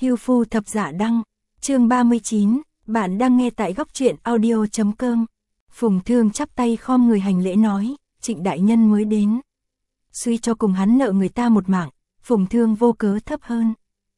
Hưu Phu Thập Dạ Đăng, chương 39, bạn đang nghe tại góc truyện audio.com. Phùng Thương chắp tay khom người hành lễ nói, Trịnh đại nhân mới đến. Suy cho cùng hắn nợ người ta một mạng, Phùng Thương vô cớ thấp hơn.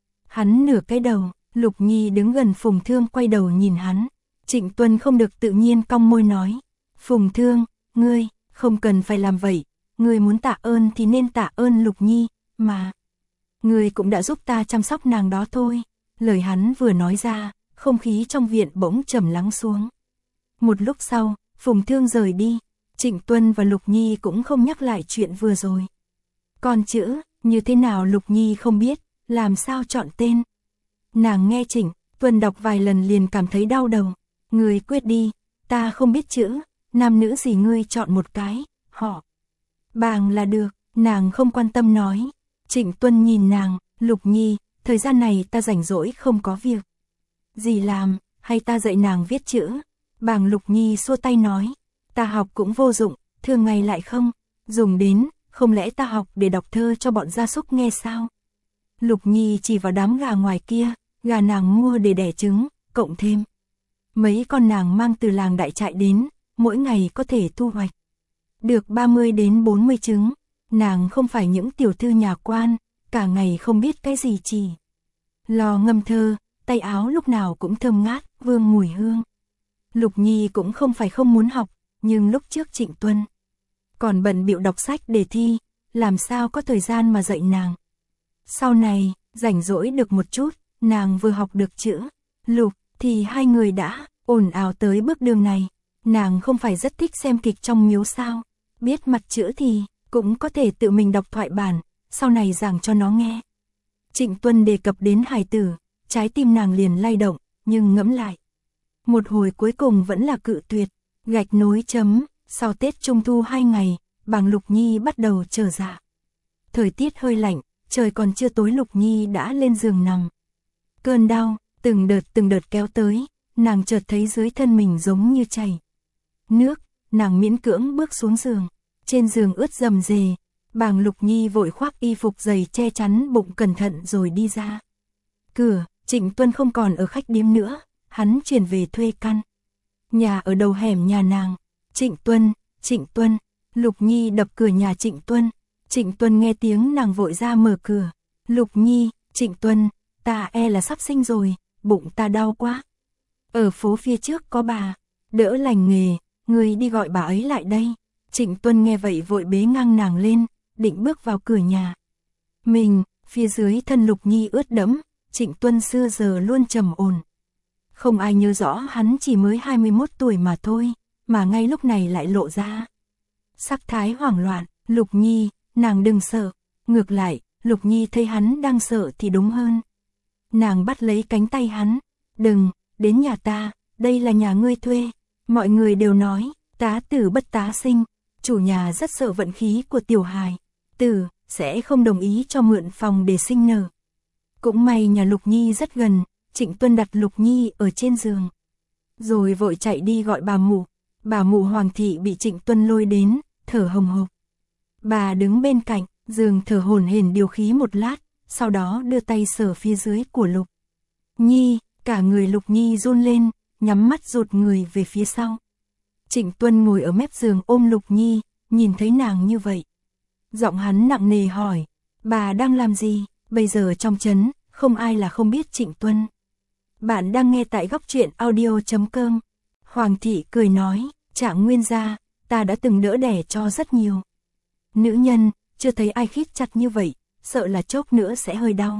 Hắn nửa cái đầu, Lục Nhi đứng gần Phùng Thương quay đầu nhìn hắn. Trịnh Tuân không được tự nhiên cong môi nói, Phùng Thương, ngươi, không cần phải làm vậy, ngươi muốn tạ ơn thì nên tạ ơn Lục Nhi, mà. Ngươi cũng đã giúp ta chăm sóc nàng đó thôi. Lời hắn vừa nói ra, không khí trong viện bỗng trầm lắng xuống. Một lúc sau, Phùng Thương rời đi, Trịnh Tuân và Lục Nhi cũng không nhắc lại chuyện vừa rồi. Còn chữ, như thế nào Lục Nhi không biết, làm sao chọn tên. Nàng nghe Trịnh Tuân đọc vài lần liền cảm thấy đau đầu. Ngươi quyết đi, ta không biết chữ, nam nữ gì ngươi chọn một cái, họ. Bàng là được, nàng không quan tâm nói. Trịnh Tuân nhìn nàng, Lục Nhi, thời gian này ta rảnh rỗi không có việc gì làm, hay ta dạy nàng viết chữ. Bàng Lục Nhi xua tay nói, ta học cũng vô dụng, thường ngày lại không dùng đến, không lẽ ta học để đọc thơ cho bọn gia súc nghe sao? Lục Nhi chỉ vào đám gà ngoài kia, gà nàng mua để đẻ trứng, cộng thêm mấy con nàng mang từ làng đại trại đến, mỗi ngày có thể thu hoạch được 30 đến 40 trứng. Nàng không phải những tiểu thư nhà quan, cả ngày không biết cái gì chỉ lo ngâm thơ, tay áo lúc nào cũng thơm ngát, vương mùi hương. Lục Nhi cũng không phải không muốn học, nhưng lúc trước Trịnh Tuân còn bận bịu đọc sách để thi, làm sao có thời gian mà dạy nàng. Sau này, rảnh rỗi được một chút, nàng vừa học được chữ Lục, thì hai người đã ồn ào tới bước đường này. Nàng không phải rất thích xem kịch trong miếu sao, biết mặt chữ thì cũng có thể tự mình đọc thoại bản, sau này giảng cho nó nghe. Trịnh Tuân đề cập đến hài tử, trái tim nàng liền lay động, nhưng ngẫm lại. Một hồi cuối cùng vẫn là cự tuyệt, gạch nối chấm, sau Tết Trung Thu 2 ngày, Bàng Lục Nhi bắt đầu trở dạ. Thời tiết hơi lạnh, trời còn chưa tối Lục Nhi đã lên giường nằm. Cơn đau, từng đợt kéo tới, nàng chợt thấy dưới thân mình giống như chảy nước, nàng miễn cưỡng bước xuống giường. Trên giường ướt rầm rề, Bàng Lục Nhi vội khoác y phục dày che chắn bụng cẩn thận rồi đi ra. Cửa, Trịnh Tuân không còn ở khách điếm nữa, hắn chuyển về thuê căn nhà ở đầu hẻm nhà nàng. Trịnh Tuân, Lục Nhi đập cửa nhà Trịnh Tuân. Trịnh Tuân nghe tiếng nàng vội ra mở cửa. Lục Nhi, Trịnh Tuân, ta là sắp sinh rồi, bụng ta đau quá. Ở phố phía trước có bà đỡ lành nghề, người đi gọi bà ấy lại đây. Trịnh Tuân nghe vậy vội bế ngang nàng lên, định bước vào cửa nhà. Mình, phía dưới thân Lục Nhi ướt đẫm, Trịnh Tuân xưa giờ luôn trầm ổn. Không ai nhớ rõ hắn chỉ mới 21 tuổi mà thôi, mà ngay lúc này lại lộ ra sắc thái hoảng loạn. Lục Nhi, nàng đừng sợ. Ngược lại, Lục Nhi thấy hắn đang sợ thì đúng hơn. Nàng bắt lấy cánh tay hắn. Đừng, đến nhà ta, đây là nhà ngươi thuê. Mọi người đều nói, tá tử bất tá sinh. Chủ nhà rất sợ vận khí của tiểu hài tử, sẽ không đồng ý cho mượn phòng để sinh nở. Cũng may nhà Lục Nhi rất gần, Trịnh Tuân đặt Lục Nhi ở trên giường, rồi vội chạy đi gọi bà mụ. Bà mụ Hoàng thị bị Trịnh Tuân lôi đến, thở hồng hộc. Bà đứng bên cạnh, giường thở hổn hển điều khí một lát, sau đó đưa tay sờ phía dưới của Lục Nhi, cả người Lục Nhi run lên, nhắm mắt rụt người về phía sau. Trịnh Tuân ngồi ở mép giường ôm Lục Nhi, nhìn thấy nàng như vậy. Giọng hắn nặng nề hỏi, bà đang làm gì? Bây giờ trong trấn, không ai là không biết Trịnh Tuân. Bạn đang nghe tại góc truyện audio.com. Hoàng thị cười nói, Trạng Nguyên gia, ta đã từng đỡ đẻ cho rất nhiều nữ nhân, chưa thấy ai khít chặt như vậy, sợ là chốc nữa sẽ hơi đau.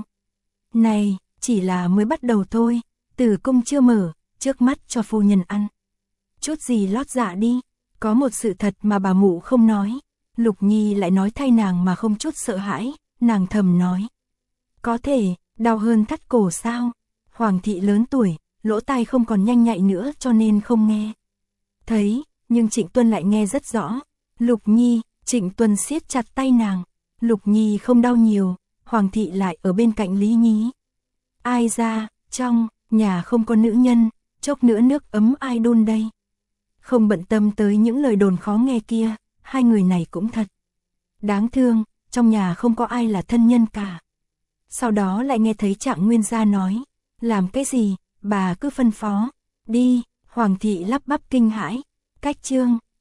Này, chỉ là mới bắt đầu thôi, tử cung chưa mở, trước mắt cho phu nhân ăn chút gì lót dạ đi. Có một sự thật mà bà mụ không nói, Lục Nhi lại nói thay nàng mà không chút sợ hãi. Nàng thầm nói, có thể đau hơn thắt cổ sao? Hoàng thị lớn tuổi, lỗ tai không còn nhanh nhạy nữa cho nên không nghe thấy, nhưng Trịnh Tuân lại nghe rất rõ. Lục Nhi, Trịnh Tuân siết chặt tay nàng. Lục Nhi không đau nhiều, Hoàng thị lại ở bên cạnh Lý Nhí. Ai ra, trong nhà không có nữ nhân, chốc nữa nước ấm ai đun đây? Không bận tâm tới những lời đồn khó nghe kia, hai người này cũng thật đáng thương, trong nhà không có ai là thân nhân cả. Sau đó lại nghe thấy Trạng Nguyên gia nói, làm cái gì, bà cứ phân phó, đi, Hoàng thị lắp bắp kinh hãi, cách Trương